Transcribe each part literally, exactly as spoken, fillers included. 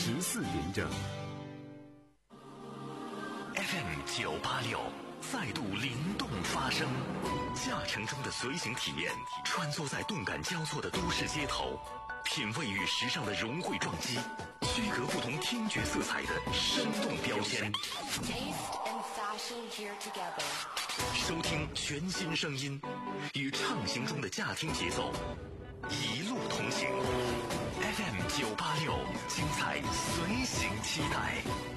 十四点整。 F M 九八六再度灵动发声，驾乘中的随行体验，穿梭在动感交错的都市街头，品味与时尚的融汇撞击，区隔不同听觉色彩的生动标签。收听全新声音，与畅行中的驾听节奏，一路同行。F M 九八六，精彩随行期待。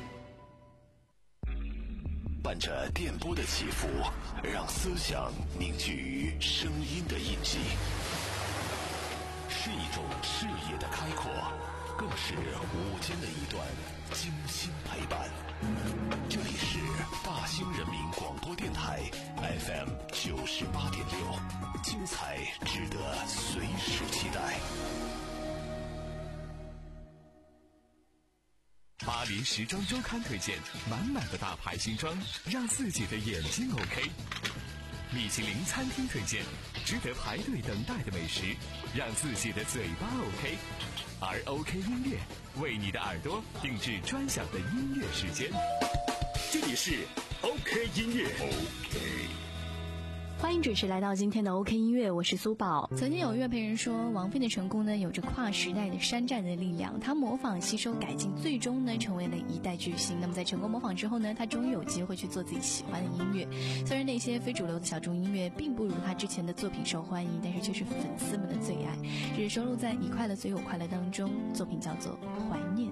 伴着电波的起伏，让思想凝聚于声音的印记，是一种视野的开阔，更是午间的一段精心陪伴。这里是大兴人民广播电台 F M 九十八点六，精彩值得随时期待。 巴黎时装周刊推荐满满的大牌新装，让自己的眼睛 OK。米其林餐厅推荐值得排队等待的美食，让自己的嘴巴 OK。而 OK 音乐为你的耳朵定制专享的音乐时间。这里是 OK 音乐 OK。 欢迎准时来到今天的 OK 音乐，我是苏宝。 曾经有乐评人说，王菲的成功呢，有着跨时代的山寨的力量。她模仿、吸收、改进，最终呢，成为了一代巨星。那么在成功模仿之后呢，她终于有机会去做自己喜欢的音乐。虽然那些非主流的小众音乐并不如她之前的作品受欢迎，但是却是粉丝们的最爱。这是收录在《你快乐最有快乐》当中，作品叫做《怀念》。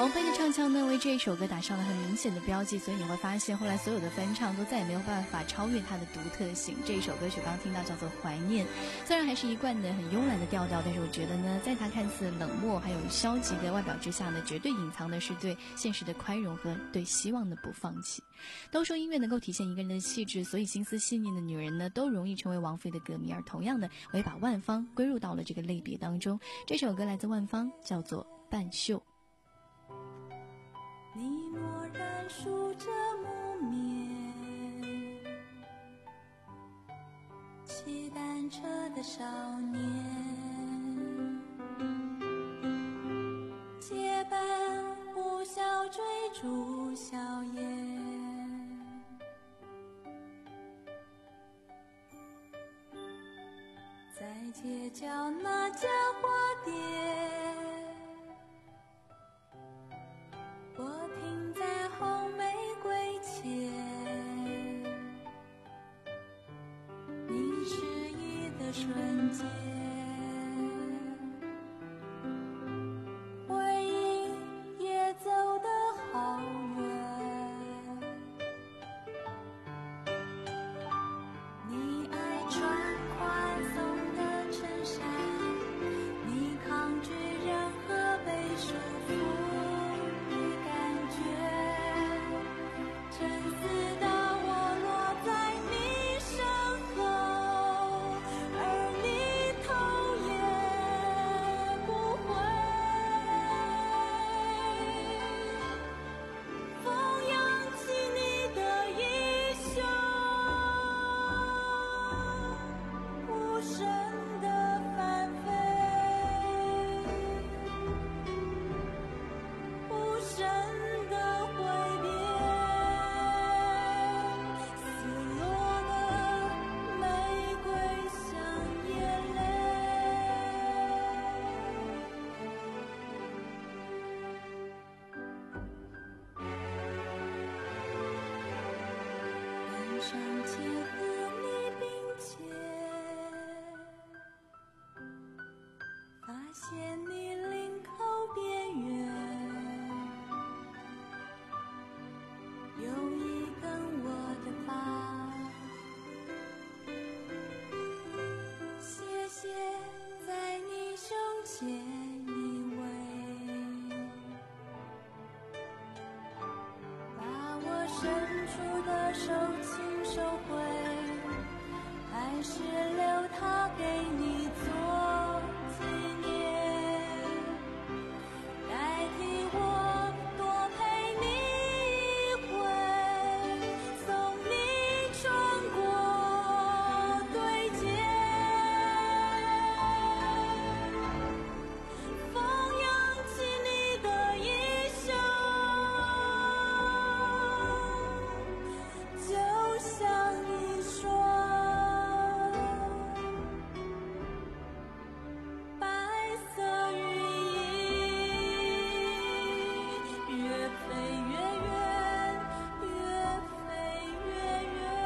王菲的唱腔呢，为这一首歌打上了很明显的标记，所以你会发现后来所有的翻唱都再也没有办法超越它的独特性。这一首歌曲刚刚听到叫做《怀念》，虽然还是一贯的很慵懒的调调，但是我觉得呢，在它看似冷漠还有消极的外表之下呢，绝对隐藏的是对现实的宽容和对希望的不放弃。都说音乐能够体现一个人的气质，所以心思细腻的女人呢，都容易成为王菲的歌迷，而同样的，我也把万芳归入到了这个类别当中。这首歌来自万芳，叫做《半袖》。 你默然数着木棉，骑单车的少年，结伴呼啸追逐硝烟，在街角那家花店，我停在红玫瑰前，你迟疑的瞬间，回忆也走得好远。你爱穿宽松的衬衫，你抗拒任何被束缚上前和你并肩，发现你领口边缘有一根我的发，斜斜在你胸前依偎，把我伸出的手轻收回，还是留它给你做纪念，代替我多陪你一回，送你穿过对街，风扬起你的衣袖，就像一双白色羽翼，越飞越远，越飞越远。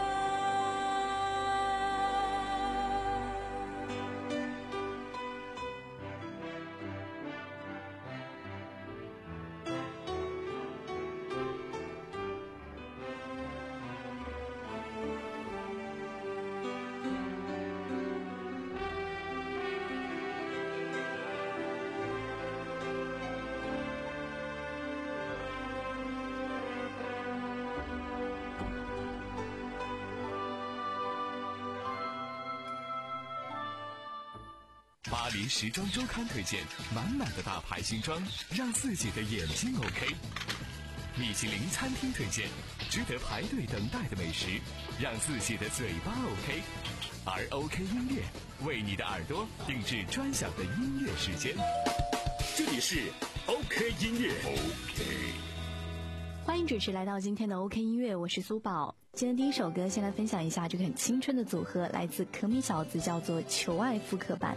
巴黎时装周刊推荐满满的大牌新装，让自己的眼睛 OK。米其林餐厅推荐值得排队等待的美食，让自己的嘴巴 OK。而 OK 音乐为你的耳朵定制专享的音乐时间。 这里是 OK 音乐。 OK。 欢迎准时来到今天的 OK 音乐，我是苏宝。今天第一首歌，先来分享一下这个很青春的组合，来自可米小子，叫做《求爱复刻版》。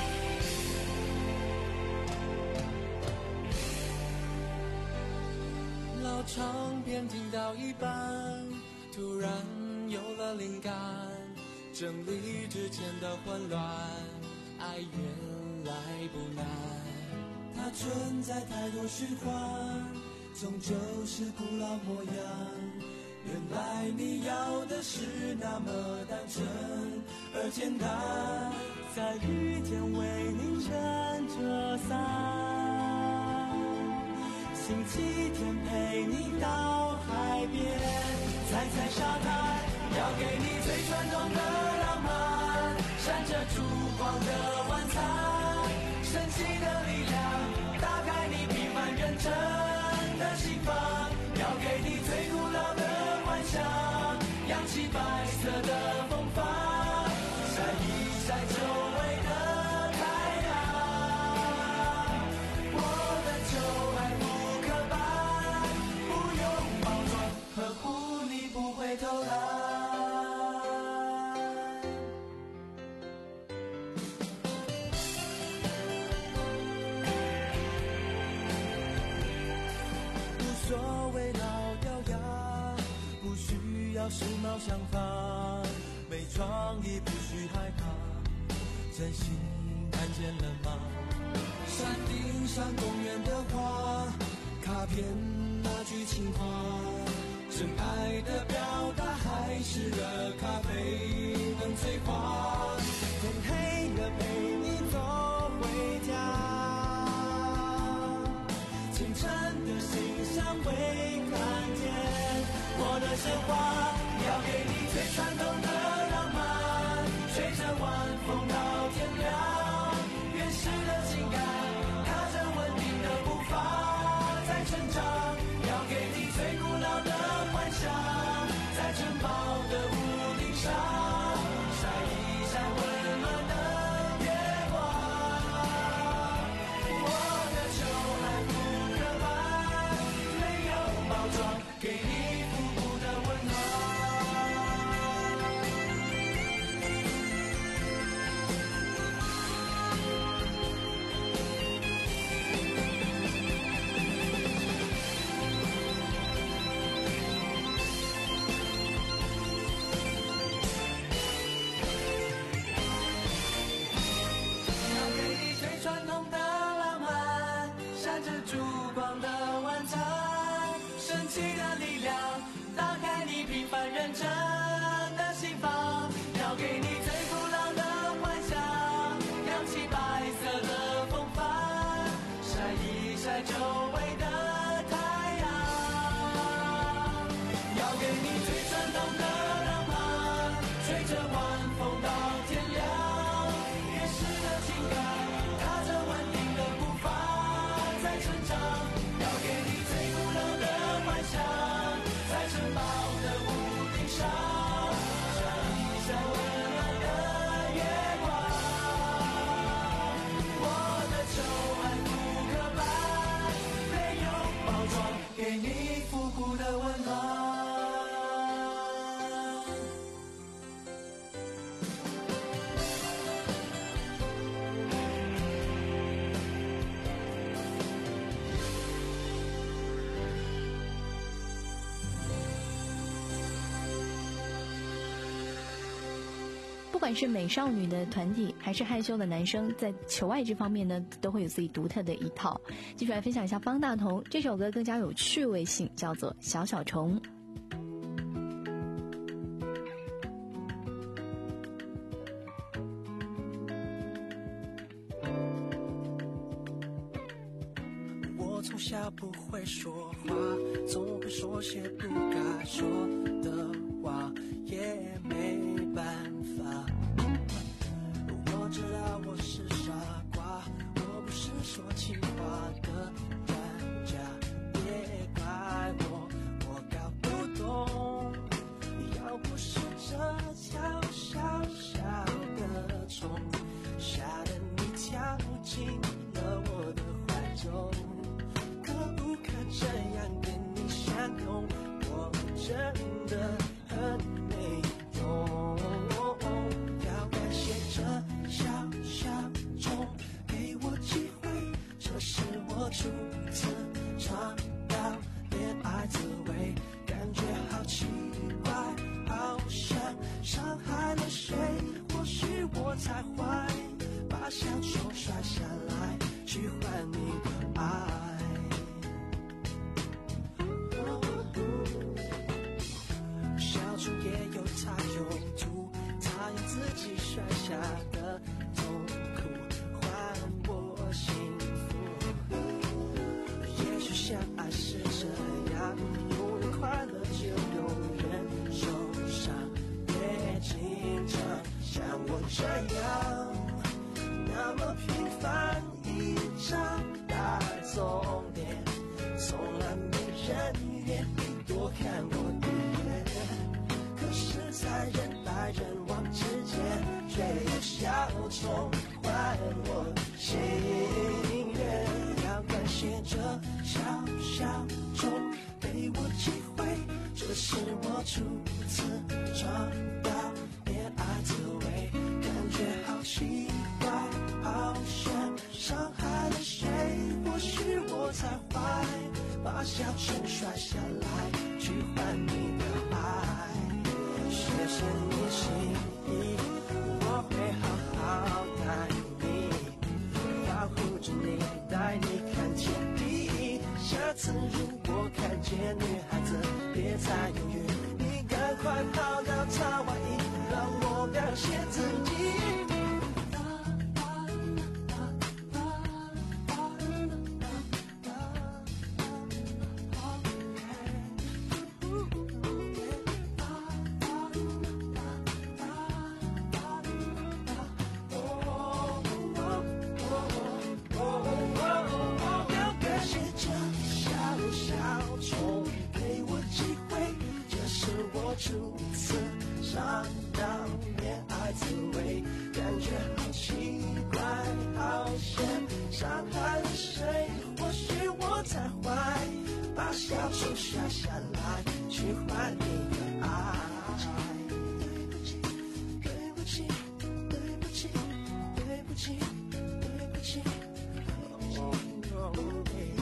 老唱片听到一半，突然有了灵感，整理之前的混乱，爱原来不难。 它存在太多虚幻，终究是古老模样。原来你要的是那么单纯而简单，在雨天为你撑着伞，星期天陪你到海边，踩踩沙滩，要给你最传统的浪漫，闪着烛光的晚餐，神奇的力量打开你平凡认真的心房，要给你最古老的幻想，扬起白色的风帆，晒一晒久违的太阳。我的旧爱不刻板，不用包装，呵护你不会偷懒。无所谓老掉牙，不需要时髦想法，没创意不需害怕，真心看见了吗？山顶上公园的花，卡片那句情话，真爱的表达还是热咖啡能催化，天黑了陪你走回家，清晨的欣赏会看见我的鲜花，要给你最传统的浪漫，吹着晚风到天亮，原始的情感踏着稳定的步伐在成长，要给你最古老的幻想，在城堡的屋顶上晒一晒温暖的月光。我的旧爱不刻板，没有包装，给你复古的温暖。要给你最传统的浪漫，闪着烛光的晚餐，神奇的力量打开你平凡认真的心房，要给你最古老的幻想，扬起白色的风帆，晒一晒久违的太阳，要给你最传统的浪漫，吹着晚风到天亮，原始的情感踏着稳定的步伐在成长，要给你最古老的幻想，在城堡的屋顶上晒一晒温暖的月光。我的旧爱不刻板，没有包装，给你复古的温暖。 不管是美少女的团体，还是害羞的男生，在求爱这方面呢，都会有自己独特的一套。继续来分享一下方大同这首歌，更加有趣味性，叫做《小小虫》。 我从小不会说话，总会说些不该说的话，也没办法。我知道我是傻瓜，我不是说情话的专家，别怪我，我搞不懂。要不是这条小小的虫，吓得你跳进了我的怀中，可不可这样跟你相拥？我真的下的痛苦换我幸福。也许相爱是这样，永远快乐就永远受伤，别经常像我这样那么平凡一张大众脸，从来没人愿意多看我一眼。可是在人来人往之间，却有小虫换我心愿。要感谢这小小虫给我机会，这是我初次尝到恋爱滋味，感觉好奇怪，好像伤害了谁。或许我才坏，把小虫摔下来去换你的爱。谢谢你心意，我会好好待你，保护着你，带你看天地。下次如果看见女孩子，别再犹豫，你赶快跑到她外衣，让我表现自己。初次尝到恋爱滋味，感觉好奇怪，好像伤害了谁。或许我才坏，把小虫摔下来去换你的爱。对不起，对不起，对不起，对不起，对不起。Oh, oh, yeah.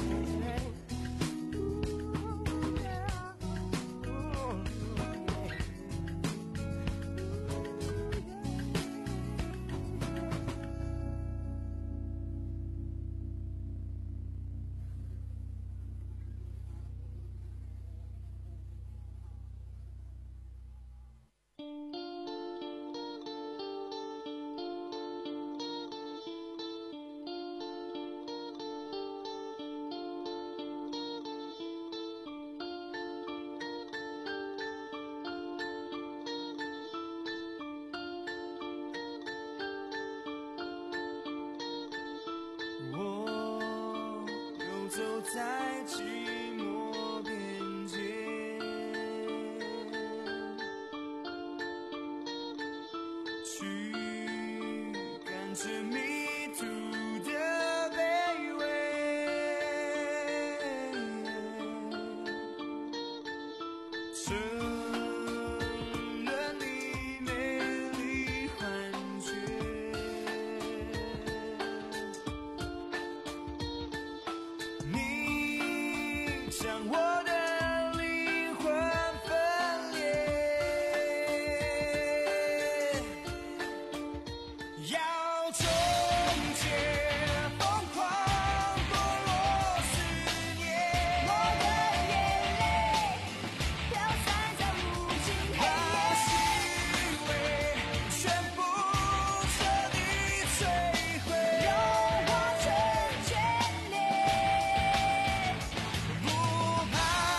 走在寂寞边界，去感觉迷途的卑微，成了你美丽幻觉。将我的灵魂分裂，要终结疯狂堕落思念。我的眼泪飘散在无尽黑夜，把虚伪全部彻底摧毁，融化成眷恋。不怕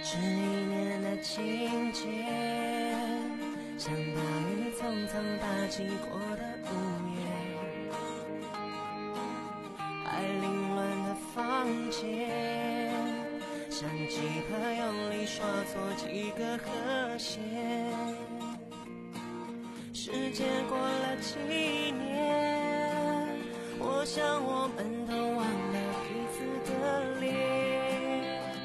是一年的情节，像大雨匆匆打击过的午夜，爱凌乱的房间，像吉他用力刷错几个和弦。时间过了几年，我想我们都忘了彼此的脸，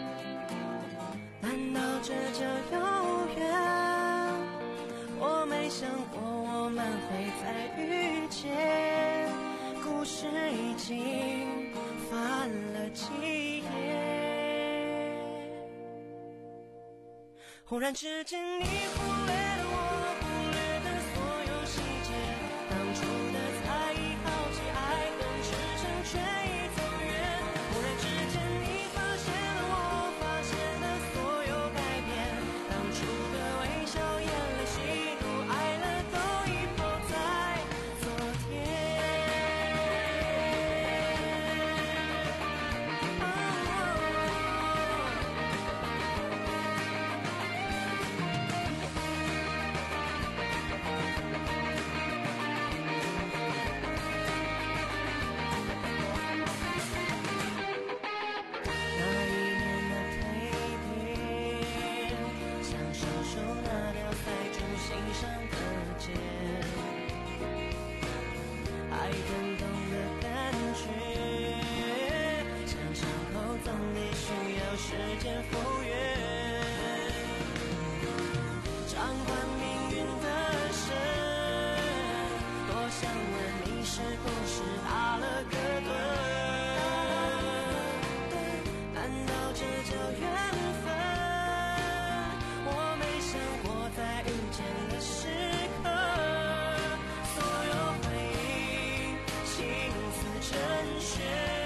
难道这叫有缘？我没想过我们会再遇见，故事已经翻了几页，忽然之间你忽略了我，忽略的所有细节，当初的猜疑、好奇、爱恨痴诚却已走远，忽然之间你发现了我发现的所有改变，当初的微笑、眼泪、喜怒哀乐都已抛在昨天。那一年的蜕变，像小手那条塞住心上的结，爱更痛的感觉，像伤口总得需要时间复原，掌管命运的神，多想问你是不是打了个盹，难道这叫缘分？我没想过在遇见的时刻，所有回忆心似成雪，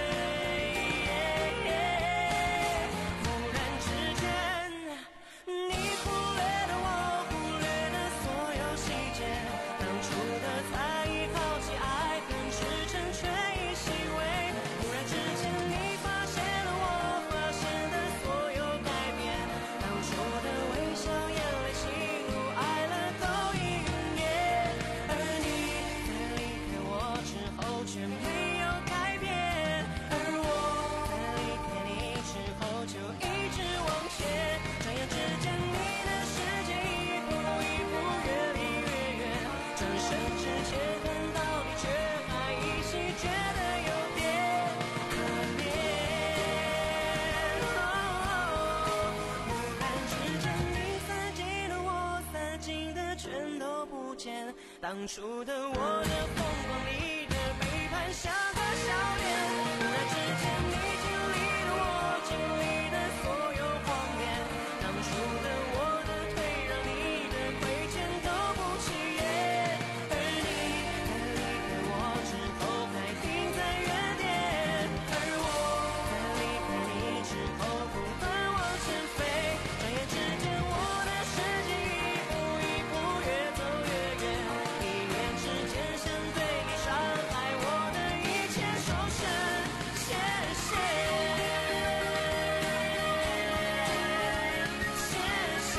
忽然之间你忽略了我，忽略了所有细节，当初的猜疑、好奇、爱恨痴诚却已细微，忽然之间你发现了我发现的所有改变，当初的微笑、眼泪、喜怒哀乐都已云烟，而你在离开我之后却没有改变，而我在离开你之后就一直往前，转眼之间你的世界一步一步越离越远，转身之前看到你却还依稀觉得有点可怜，忽然之间你散尽了我散尽的全都不见，当初的我的疯狂里的背叛像个笑脸，忽然之间你经历了我经历的所有谎言，当初的我的退让你的亏欠都不起眼，而你在离开我之后还停在原点，而我在离开你之后不断往前飞，转眼之间我的世界一步一步越走越远，一念之间想对你伤害我的一切收拾，谢谢，谢谢，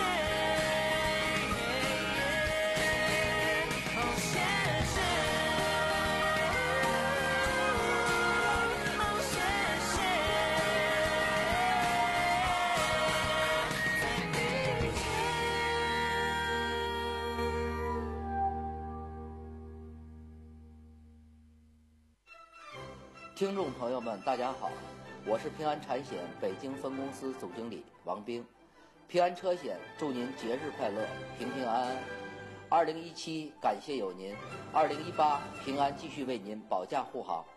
哦谢谢，哦谢谢，再遇见。 听众朋友们，大家好，我是平安产险北京分公司总经理王兵。平安车险祝您节日快乐，平平安安。二零一七感谢有您，二零一八平安继续为您保驾护航。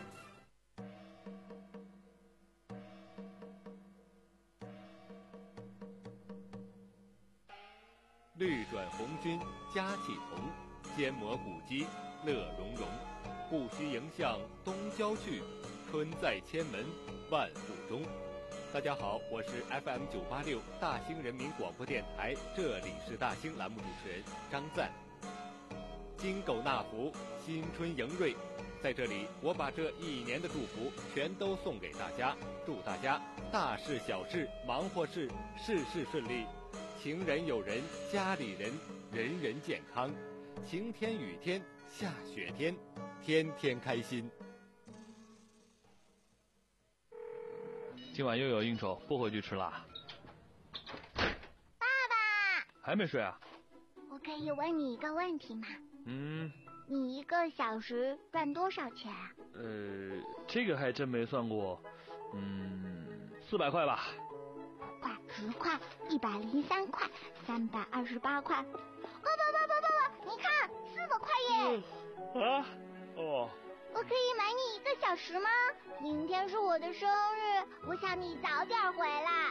绿转红军佳气同，坚磨古肌乐融融。不须迎向东郊去，春在千门万户中。大家好，我是 F M 九八六大兴人民广播电台，这里是大兴栏目主持人张赞。 金狗纳福，新春迎瑞。在这里，我把这一年的祝福全都送给大家，祝大家大事小事忙活事事事顺利，情人友人家里人人人健康，晴天雨天下雪天天天开心。 今晚又有应酬，不回去吃啦。 爸爸还没睡啊？ 我可以问你一个问题吗？ 嗯， 你一个小时赚多少钱啊？ 呃，这个还真没算过。嗯，四百块吧。 块、十块、一百零三块、三百二十八块。哦，爸爸爸爸爸，你看，四百块耶！ 嗯、啊？哦。 我可以买你一个小时吗？明天是我的生日，我想你早点回来。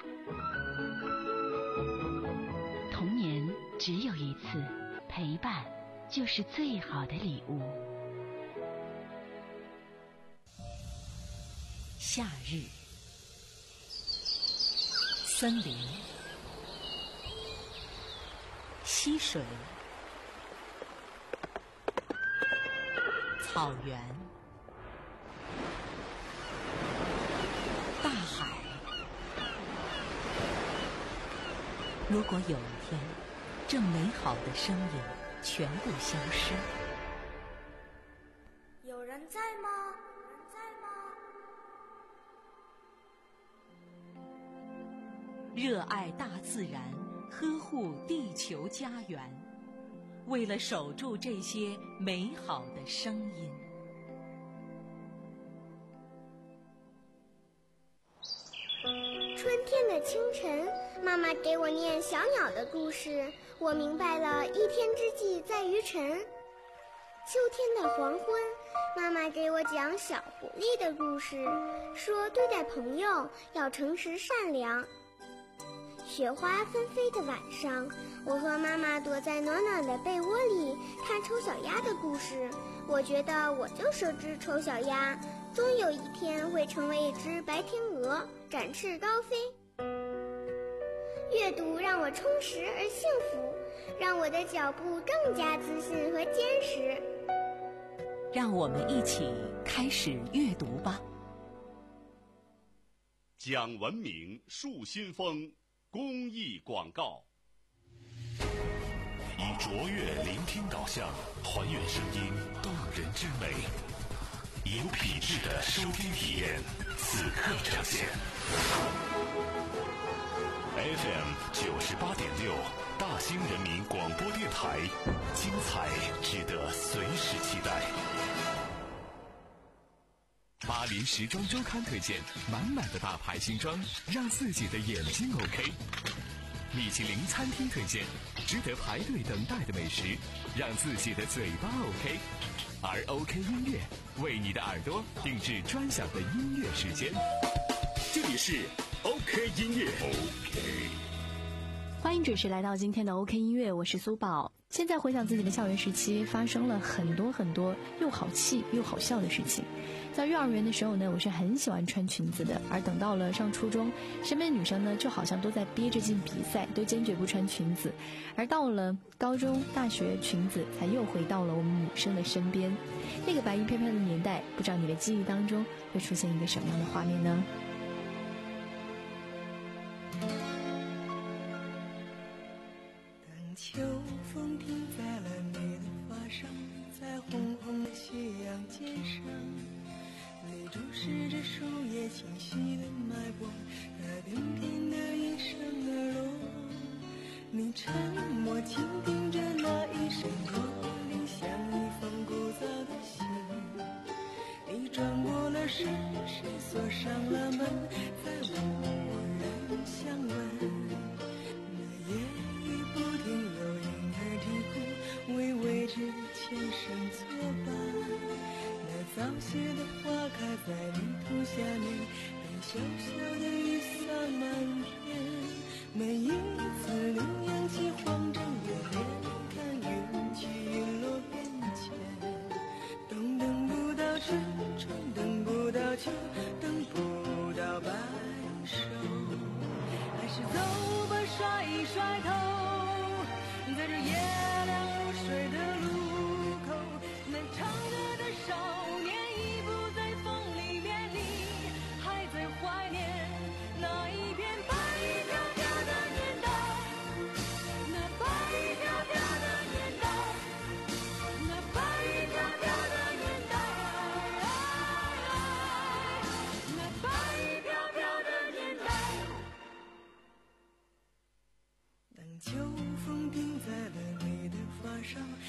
童年只有一次，陪伴就是最好的礼物。夏日，森林，溪水，草原，大海。如果有一天，这美好的声音全部消失， 有人在吗？有人在吗？ 热爱大自然，呵护地球家园，为了守住这些美好的声音。 春天的清晨，妈妈给我念小鸟的故事，我明白了一天之计在于晨。秋天的黄昏，妈妈给我讲小狐狸的故事，说对待朋友要诚实善良。雪花纷飞的晚上，我和妈妈躲在暖暖的被窝里看丑小鸭的故事，我觉得我就是只丑小鸭，终有一天会成为一只白天鹅，展翅高飞。阅读让我充实而幸福，让我的脚步更加自信和坚实。 让我们一起开始阅读吧。 讲文明树新风公益广告，以卓越聆听导向还原声音动人之美，有品质的收听体验此刻呈现。F M 九十八点六，大兴人民广播电台，精彩值得随时期待。 巴黎时装周刊推荐满满的大牌新装，让自己的眼睛 OK。米其林餐厅推荐值得排队等待的美食，让自己的嘴巴 OK。而 OK 音乐为你的耳朵定制专享的音乐时间。这里是 OK 音乐 OK。 欢迎准时来到今天的 OK 音乐，我是苏宝。现在回想自己的校园时期，发生了很多很多又好气又好笑的事情。在幼儿园的时候呢，我是很喜欢穿裙子的，而等到了上初中，身边的女生呢就好像都在憋着劲比赛，都坚决不穿裙子。而到了高中、大学，裙子才又回到了我们女生的身边。那个白衣飘飘的年代，不知道你的记忆当中会出现一个什么样的画面呢？ 当秋风停在了你的发上，在红红的夕阳肩上，你注视着树叶清晰的脉搏，那点点的应声而落。你沉默倾听着那一声驼铃，像一封古早的信。你转过了身，谁锁上了门，再无人相问。那夜雨不停，有婴儿啼哭，为未知的前生作伴。那早谢的花开在泥土下面，被小小的雨洒满天。每一次你扬起黄尘的脸，看云起云落变迁。冬等不到春，春等不到秋，等不到白首。还是走吧，甩一甩头，在这夜凉如水的路口，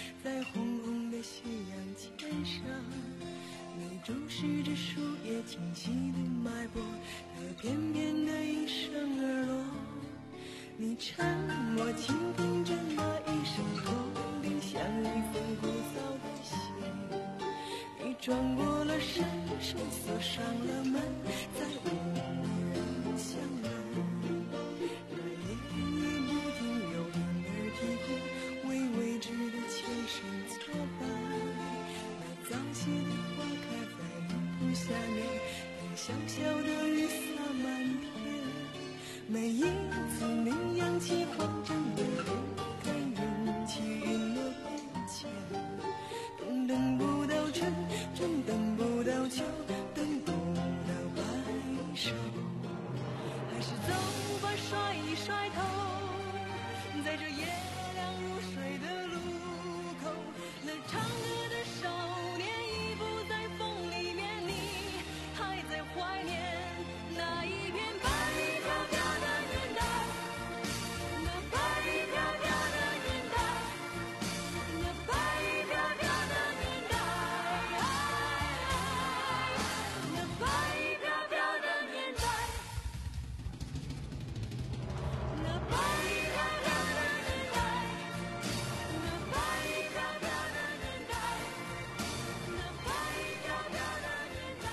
在红红的夕阳肩上，你注视着树叶清晰的脉搏和翩翩的应声而落，你沉默倾听着那一声痛定像一封枯燥的信，你转过了身，手锁上了门，再无人相问。那夜夜不停有婴儿啼哭，为未知的前生作伴。那早谢的花开在路途下面，等小小的雨洒满天。每一次你扬起慌张的脸，看运气晕了变迁，等等不到春，真等不到秋，等不到白首，还是走吧，甩一甩头，在这月亮如水的路口，那唱歌的少年已不在风里面，你还在怀念那一片白飘飘的年代，那白飘飘的年代，那白飘飘的年代，那白飘飘的年代，那白飘飘的年代，那白飘飘的年代，那白飘飘的年代，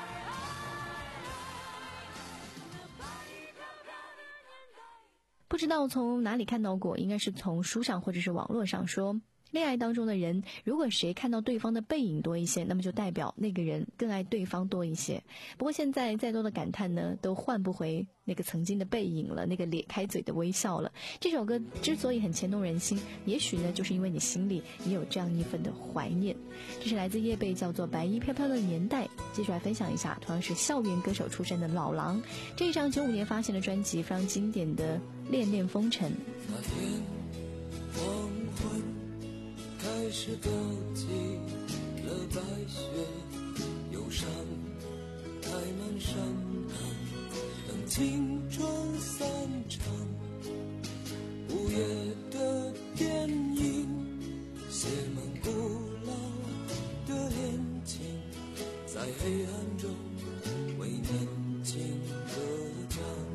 那白飘飘的年代。 不知道从哪里看到过，应该是从书上或者是网络上说，恋爱当中的人，如果谁看到对方的背影多一些，那么就代表那个人更爱对方多一些。不过现在再多的感叹呢，都换不回那个曾经的背影了，那个咧开嘴的微笑了。这首歌之所以很牵动人心，也许呢就是因为你心里也有这样一份的怀念。这是来自叶蓓，叫做白衣飘飘的年代。接下来分享一下同样是校园歌手出身的老狼，这一张九五年发行的专辑非常经典的恋恋风尘。 那天黄昏开始飘起了白雪，忧伤开满山岗，等青春散场。午夜的电影写满古老的恋情，在黑暗中为年轻歌唱。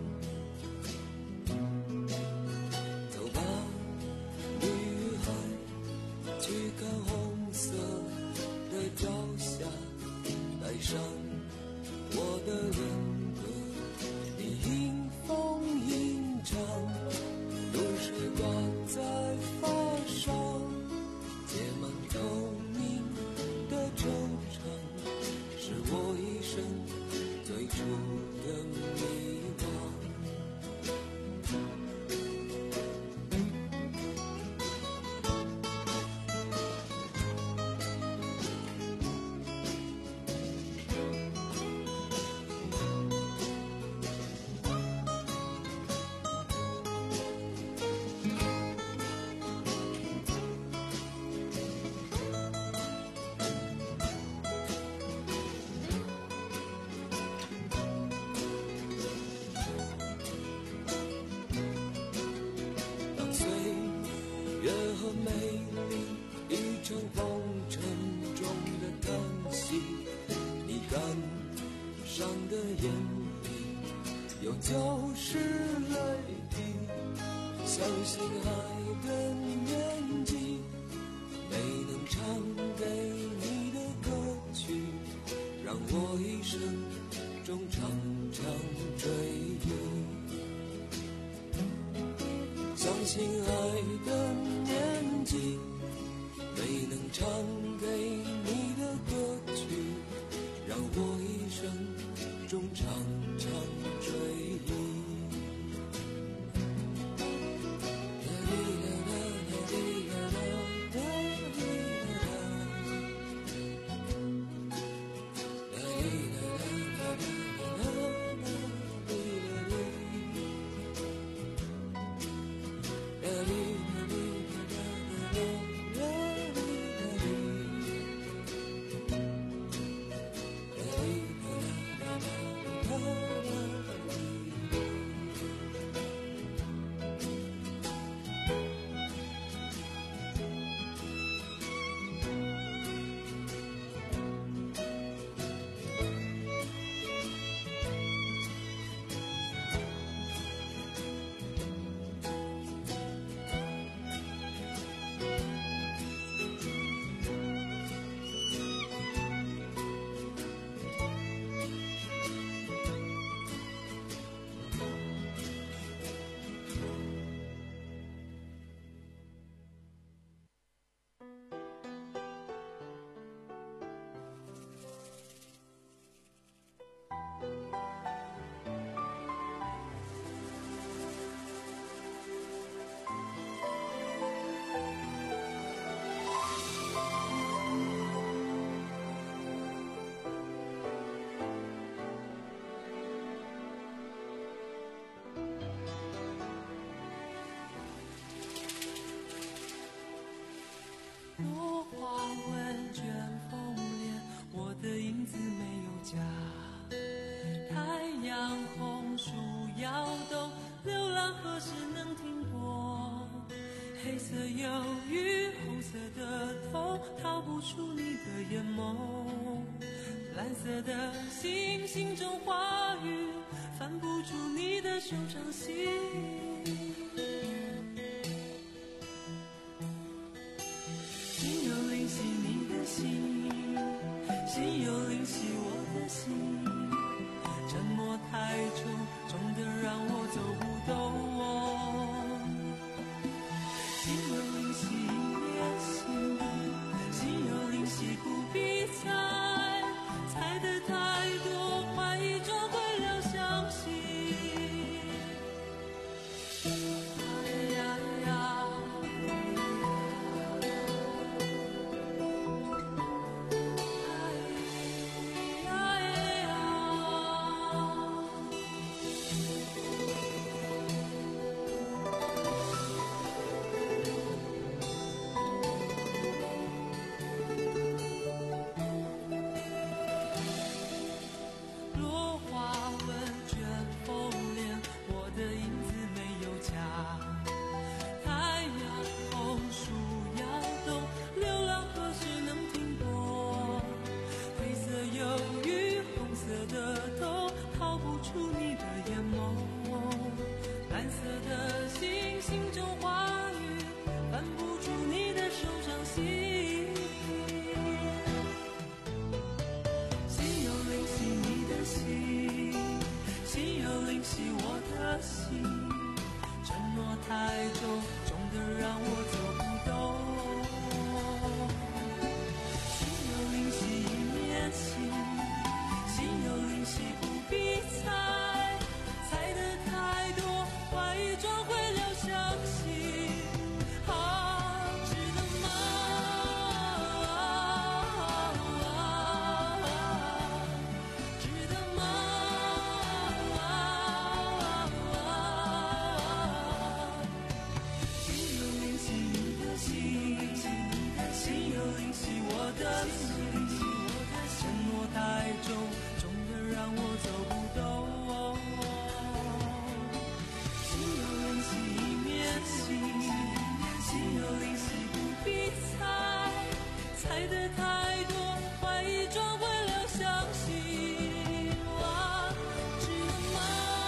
走吧，女孩，去看红色的朝霞，带上我的恋歌，你迎风吟唱，露水挂在发梢，结满透明的惆怅，是我一生最初的迷惘。月和美丽一场风尘中的叹息，你感伤的眼里有旧时泪滴，相信爱的年纪没能唱给你的歌曲，让我一生中常常追忆。相信爱的年纪没能唱给你的歌曲，让我一生中常常追忆。 家。太阳红树摇动，流浪何时能停泊？黑色忧郁，红色的头，逃不出你的眼眸。蓝色的星星中花语，翻不出你的手掌心。心有灵犀你的心，心有灵犀我的心。沉默太重，重得让我走不动。心有灵犀一念心，心有灵犀不必猜，猜得太多，怀疑终会了相信。哎呀呀，落花问卷风帘，我的影子没有家。太阳红树摇动，流浪何时能停泊？黑色忧郁，红色的头，逃不出你的眼眸。蓝色的星星中花语，翻不出你的手掌心。心有灵犀你的心，心有灵犀我的心。沉默太重，重得让我走不动。心有灵犀一念心，心有灵犀不必猜，猜得太多，怀疑终会了相信。啊，值得吗？值得吗？心有灵犀你的心，心有灵犀我的心。沉默太重，重得让我走不动。心有灵犀一面心，心有灵犀不必猜，猜得太多，怀疑终会了相信。啊，值得吗？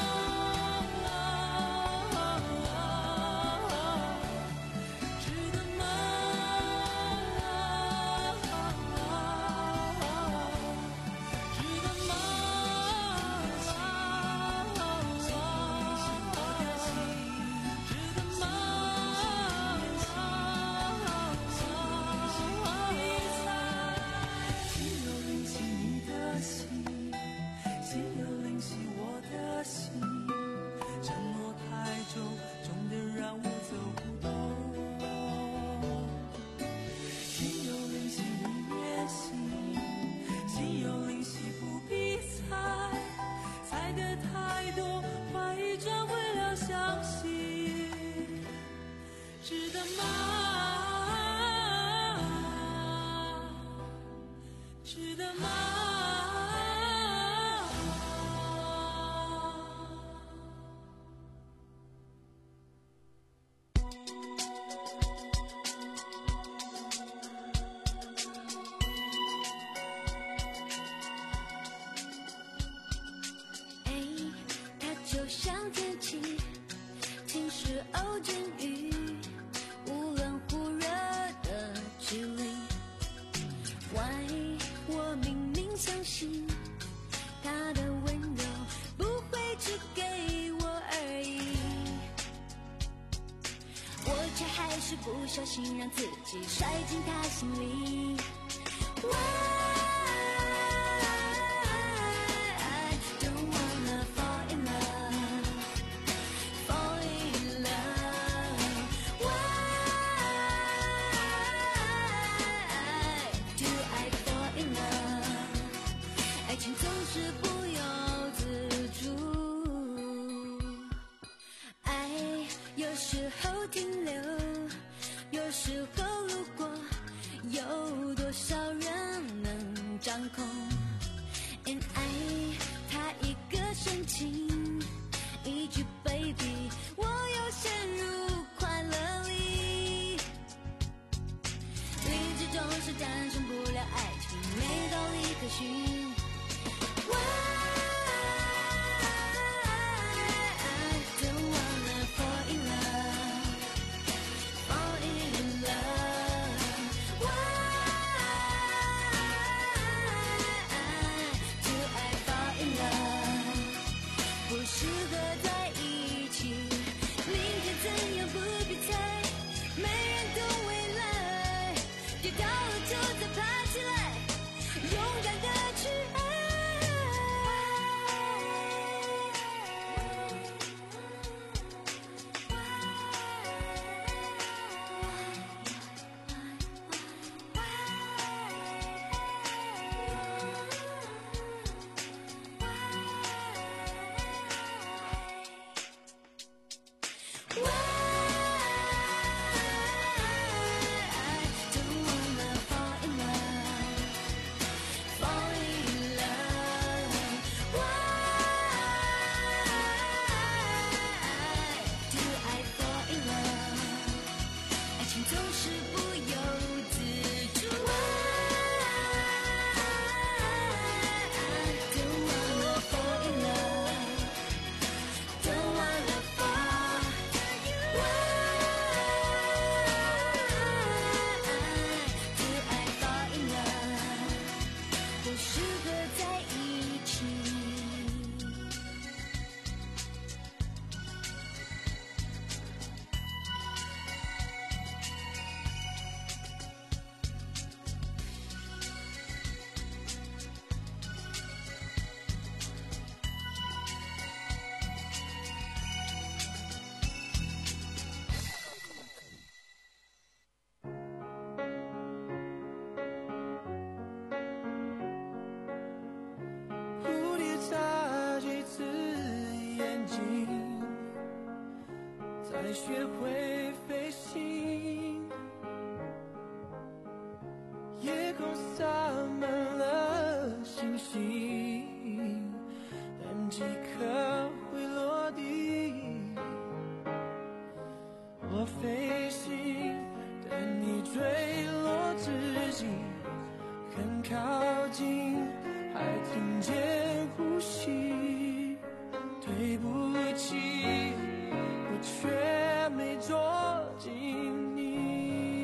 值得吗？值得吗？心有灵犀你的心，心有灵犀我的心。沉默太重，重得让我走不动。心有灵犀一念心，心有灵犀不必猜，猜得太多，怀疑终会了相信。值得吗？值得吗？ 哎，它就像天气，晴时偶阵雨，无论忽热的距离。Why？我明明相信它的温柔不会只给我而已，我却还是不小心让自己摔进它心里。Why？有多少人能掌控 ？And 一句 baby， 我又陷入快乐里。理智总是战胜不了爱情，没道理可循。 才学会飞行，夜空洒满了星星，但几颗会落地。我飞行，但你坠落之际很靠近，还听见呼吸。对不起，我却没捉紧你。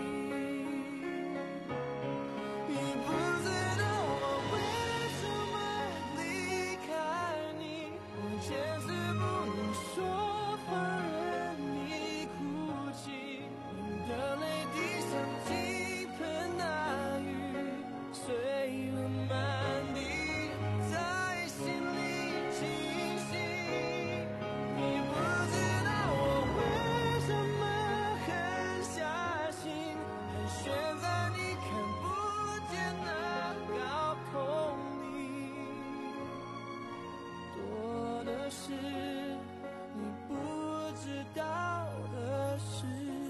你不知道我为什么离开你，我坚持不能说放任你哭泣，你的泪滴像倾盆大雨，碎了满地，在心里清晰。你不知道我为什么狠下心，盘旋在你看不见的高空里，多的是你不知道的事。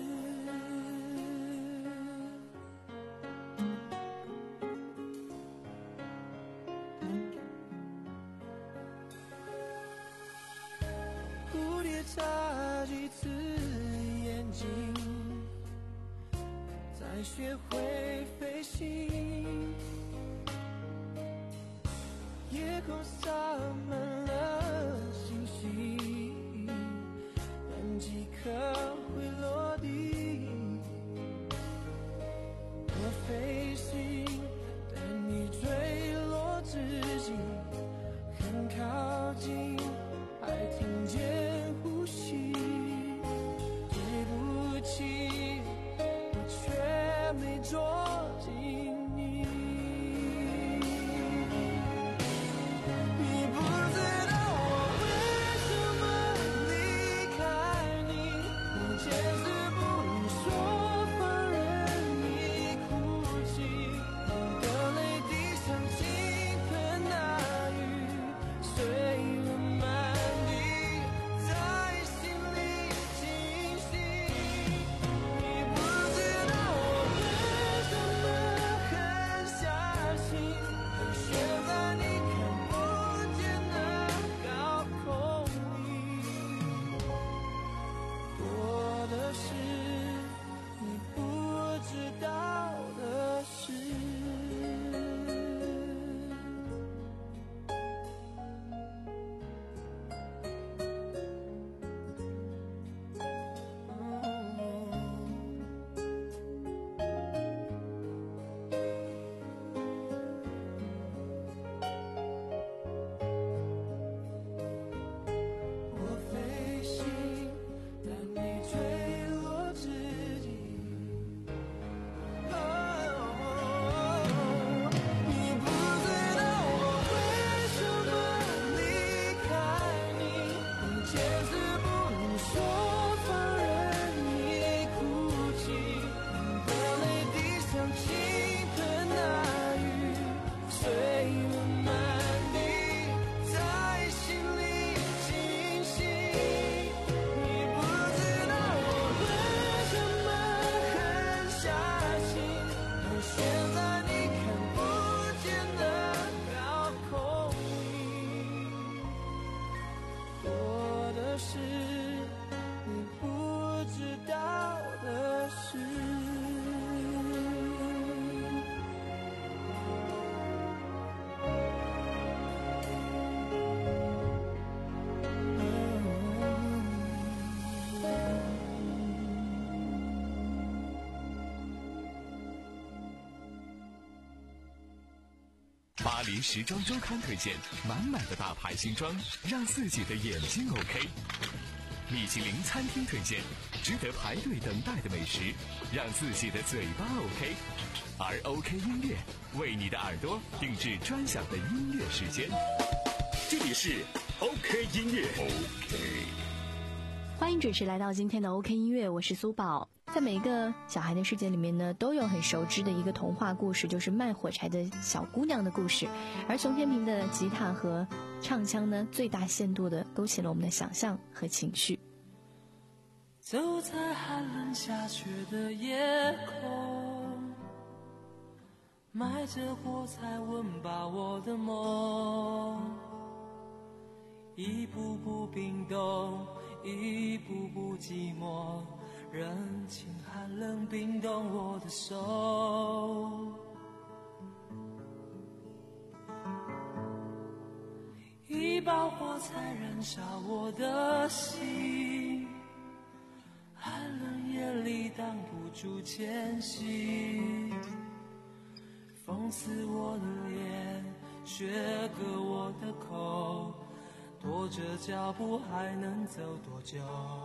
蝴蝶眨几次眼睛，才学会飞行。夜空洒满了星星，但几颗会落地。我飞行，但你坠落之际很靠近，还听见呼吸。对不起，我却没捉紧你。你不知道我为什么离开你，我坚持不能说放任你哭泣， 巴黎时装周刊推荐满满的大牌新装，让自己的眼睛 OK。米其林餐厅推荐值得排队等待的美食，让自己的嘴巴 OK。而 OK 音乐为你的耳朵定制专享的音乐时间。 这里是 OK 音乐 OK。 欢迎准时来到今天的 OK 音乐，我是苏宝。在每一个小孩的世界里面呢，都有很熟知的一个童话故事，就是卖火柴的小姑娘的故事。而熊天平的吉他和唱腔呢，最大限度地勾起了我们的想象和情绪。 走在寒冷下雪的夜空，埋着火柴温饱我的梦，一步步冰冻，一步步寂寞，人情寒冷冰冻我的手，一把火柴燃烧我的心，寒冷夜里挡不住前行，风刺我的脸，雪割我的口，拖着脚步还能走多久？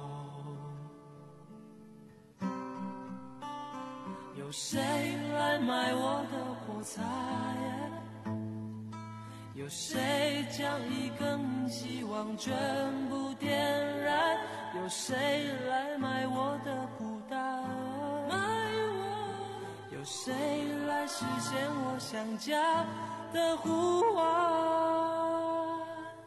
有谁来买我的火柴？有谁将一根希望全部点燃？有谁来买我的孤单？买我？有谁来实现我想家的呼唤？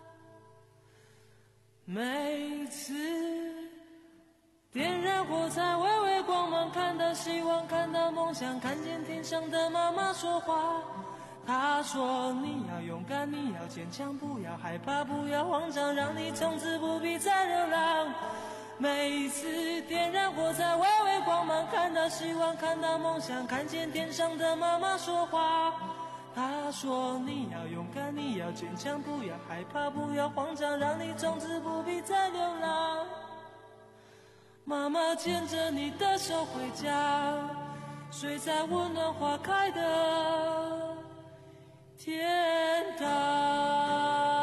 每次点燃火柴，微微光芒，看到希望，看到梦想，看见天上的妈妈说话。她说你要勇敢，你要坚强，不要害怕，不要慌张，让你从此不必再流浪。每一次点燃火柴，微微光芒，看到希望，看到梦想，看见天上的妈妈说话。她说你要勇敢，你要坚强，不要害怕，不要慌张，让你从此不必再流浪。妈妈牵着你的手回家，睡在温暖花开的天堂。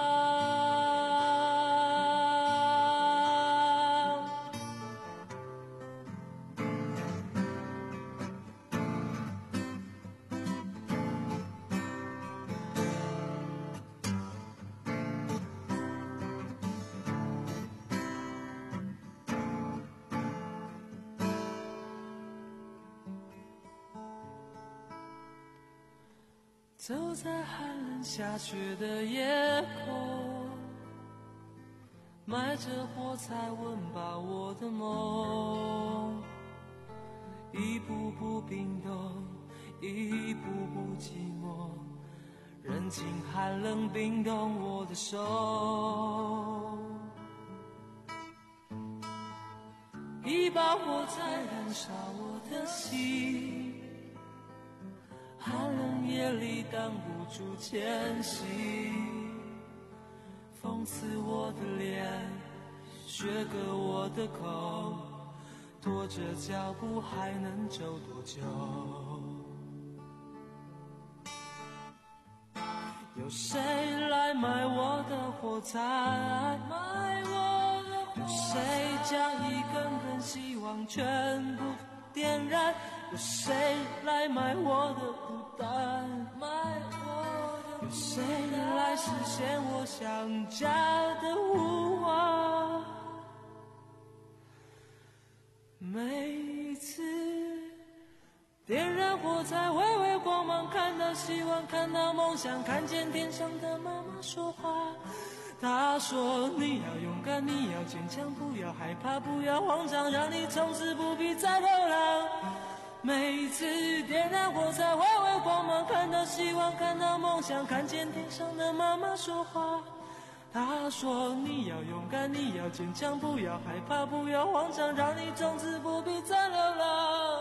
走在寒冷下雪的夜空，埋着火柴温饱我的梦，一步步冰冻，一步步寂寞，人情寒冷冰冻我的手，一把火柴燃烧我的心，寒冷夜里挡不住前行，风刺我的脸，雪割我的口，拖着脚步还能走多久？有谁来买我的火柴？买我的火柴。有谁将一根根希望全部点燃？有谁来买我的孤单？买我的。有谁来实现我想家的呼唤？每一次点燃火柴，微微光芒，看到希望，看到梦想，看见天上的妈妈说话。她说你要勇敢，你要坚强，不要害怕，不要慌张，让你从此不必再流浪。每一次点燃火柴，微微光芒，看到希望，看到梦想，看见天上的妈妈说话。她说你要勇敢，你要坚强，不要害怕，不要慌张，让你从此不必再流浪。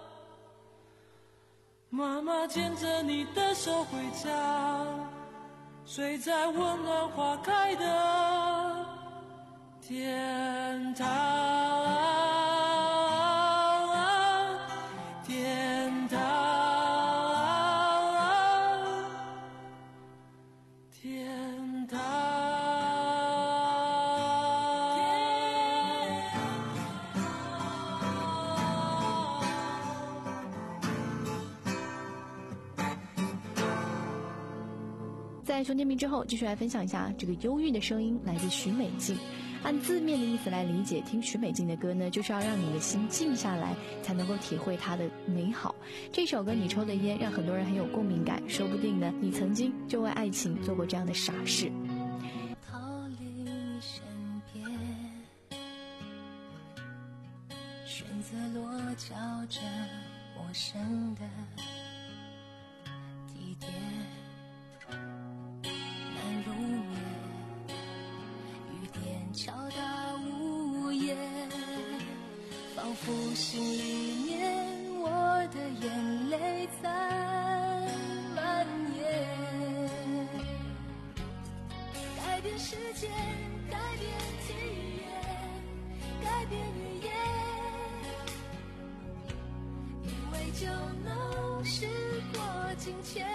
妈妈牵着你的手回家，睡在温暖花开的天堂。天堂， 在熊天明之后，继续来分享一下这个忧郁的声音，来自许美静。按字面的意思来理解，听许美静的歌呢，就是要让你的心静下来，才能够体会它的美好。这首歌你抽的烟让很多人很有共鸣感，说不定呢，你曾经就为爱情做过这样的傻事。 逃离你身边，选择落脚这陌生的地点，难入眠，雨点敲打屋檐，仿佛心里面我的眼泪在蔓延，改变世界，改变体验，改变语言，以为就能时过境迁。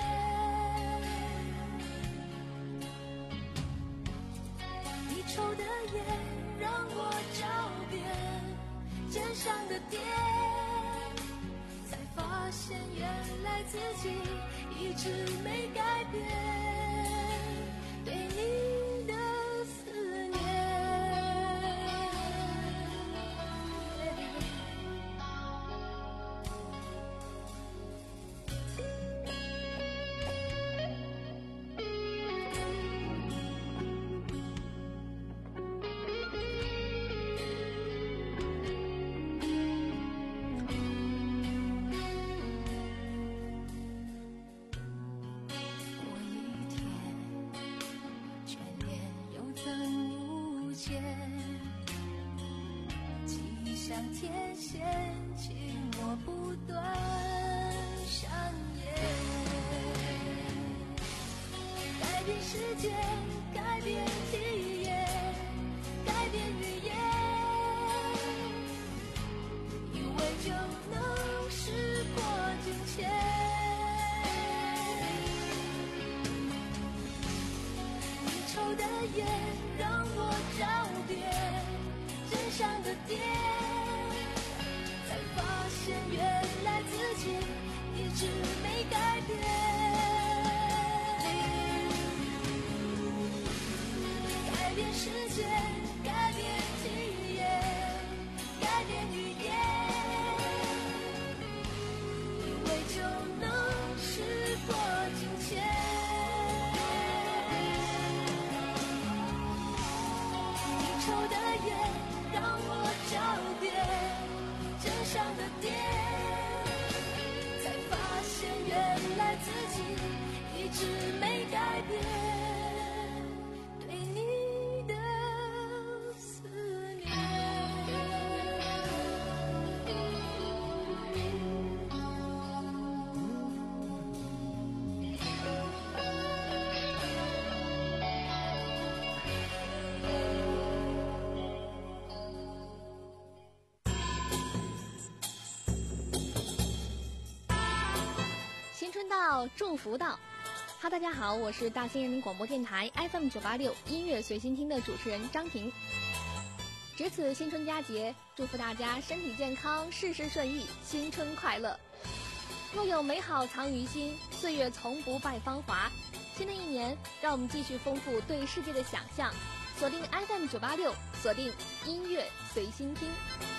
你抽的烟让我找遍肩上的点，才发现原来自己一直没改变对你的思念。天线紧握不断上演，改变世界，改变体验，改变语言，以为就能时过境迁。你抽的烟让我找遍肩上的点，原来自己一直没改变，改变世界，改变体验，改变语言，以为就能时过境迁。你抽的烟让我找遍肩上的点，才发现原来自己一直没改变对你的思念。 新春到，祝福到。哈，大家好，我是大兴人民广播电台 F M 九八六音乐随心听的主持人张婷。值此新春佳节，祝福大家身体健康，事事顺意，新春快乐。若有美好藏于心，岁月从不败芳华。新的一年，让我们继续丰富对世界的想象，锁定 F M 九八六，锁定音乐随心听。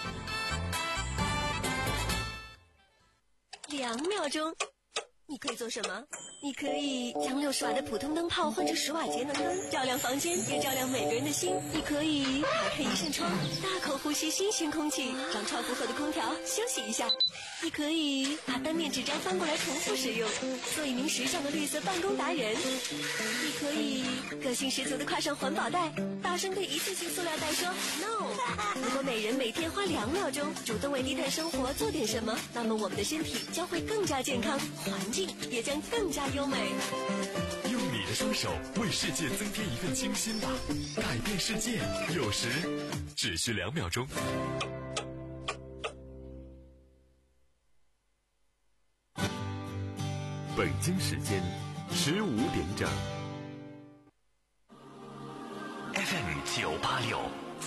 两秒钟。你可以做什么？你可以将六十瓦的普通灯泡换成十瓦节能灯，照亮房间，也照亮每个人的心。你可以打开一扇窗，大口呼吸新鲜空气，让超负荷的空调休息一下。你可以把单面纸张翻过来重复使用，做一名时尚的绿色办公达人。你可以个性十足的挎上环保袋，大声对一次性塑料袋说 no。如果每人每天花两秒钟主动为低碳生活做点什么，那么我们的身体将会更加健康，环境也将更加优美。 用你的双手为世界增添一份清新吧，改变世界有时只需两秒钟。 北京时间十五点整。F M 九八六。